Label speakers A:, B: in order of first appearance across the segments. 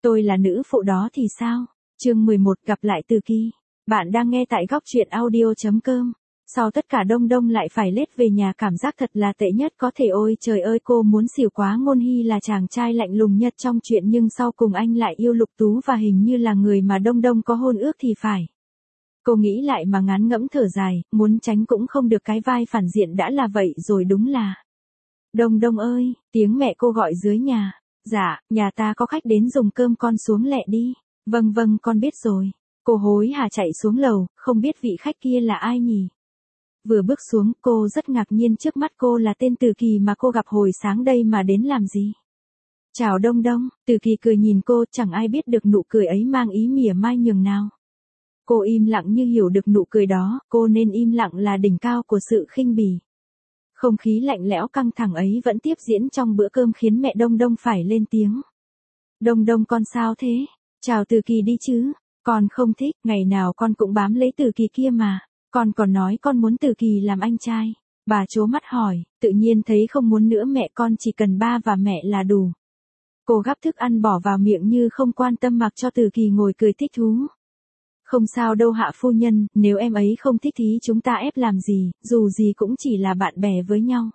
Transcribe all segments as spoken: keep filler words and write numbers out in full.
A: Tôi là nữ phụ đó thì sao? Chương mười một gặp lại Từ Kỳ. Bạn đang nghe tại góc truyện audio chấm com. Sau tất cả Đông Đông lại phải lết về nhà, cảm giác thật là tệ nhất có thể. Ôi trời ơi, cô muốn xỉu quá. Ngôn Hy là chàng trai lạnh lùng nhất trong chuyện, nhưng sau cùng anh lại yêu Lục Tú và hình như là người mà Đông Đông có hôn ước thì phải. Cô nghĩ lại mà ngán ngẫm thở dài, muốn tránh cũng không được, cái vai phản diện đã là vậy rồi. Đúng là Đông Đông ơi, tiếng mẹ cô gọi dưới nhà. Dạ, nhà ta có khách đến dùng cơm, con xuống lẹ đi. Vâng vâng, con biết rồi. Cô hối hả chạy xuống lầu, không biết vị khách kia là ai nhỉ. Vừa bước xuống, cô rất ngạc nhiên, trước mắt cô là tên Từ Kỳ mà cô gặp hồi sáng đây mà đến làm gì. Chào Đông Đông. Từ Kỳ cười nhìn cô, chẳng ai biết được nụ cười ấy mang ý mỉa mai nhường nào. Cô im lặng như hiểu được nụ cười đó, cô nên im lặng là đỉnh cao của sự khinh bỉ. Không khí lạnh lẽo căng thẳng ấy vẫn tiếp diễn trong bữa cơm khiến mẹ Đông Đông phải lên tiếng. Đông Đông con sao thế? Chào Từ Kỳ đi chứ. Con không thích, ngày nào con cũng bám lấy Từ Kỳ kia mà. Con còn nói con muốn Từ Kỳ làm anh trai. Bà trố mắt hỏi, tự nhiên thấy không muốn nữa mẹ, con chỉ cần ba và mẹ là đủ. Cô gắp thức ăn bỏ vào miệng như không quan tâm, mặc cho Từ Kỳ ngồi cười thích thú. Không sao đâu hạ phu nhân, nếu em ấy không thích thì chúng ta ép làm gì, dù gì cũng chỉ là bạn bè với nhau.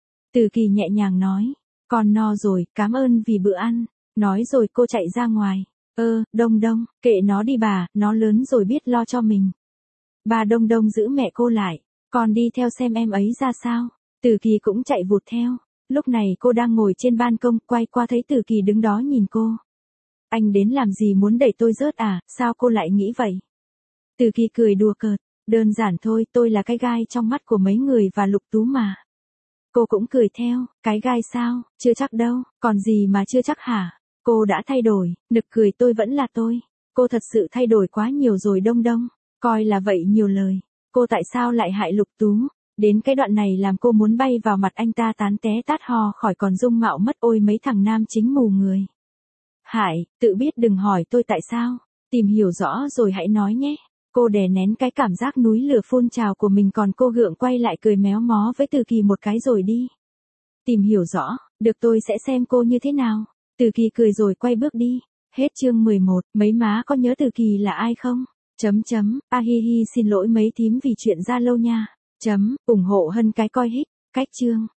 A: Từ Kỳ nhẹ nhàng nói, con no rồi, cảm ơn vì bữa ăn. Nói rồi cô chạy ra ngoài. Ơ, Đông Đông, kệ nó đi bà, nó lớn rồi biết lo cho mình. Bà Đông Đông giữ mẹ cô lại, con đi theo xem em ấy ra sao. Từ Kỳ cũng chạy vụt theo. Lúc này cô đang ngồi trên ban công, quay qua thấy Từ Kỳ đứng đó nhìn cô. Anh đến làm gì, muốn đẩy tôi rớt à, sao cô lại nghĩ vậy? Từ Kỳ cười đùa cợt, đơn giản thôi, tôi là cái gai trong mắt của mấy người và Lục Tú mà. Cô cũng cười theo, cái gai sao, chưa chắc đâu, còn gì mà chưa chắc hả? Cô đã thay đổi, nực cười, tôi vẫn là tôi. Cô thật sự thay đổi quá nhiều rồi Đông Đông, coi là vậy nhiều lời. Cô tại sao lại hại Lục Tú? Đến cái đoạn này làm cô muốn bay vào mặt anh ta tán té tát ho khỏi còn dung mạo mất. Ôi mấy thằng nam chính mù người. Hại, tự biết đừng hỏi tôi tại sao. Tìm hiểu rõ rồi hãy nói nhé. Cô đè nén cái cảm giác núi lửa phun trào của mình, còn cô gượng quay lại cười méo mó với Từ Kỳ một cái rồi đi. Tìm hiểu rõ, được, tôi sẽ xem cô như thế nào. Từ Kỳ cười rồi quay bước đi. Hết chương mười một, mấy má có nhớ Từ Kỳ là ai không? Chấm chấm, a hi hi xin lỗi mấy thím vì chuyện ra lâu nha. Chấm, ủng hộ Hân cái coi hít, cách chương.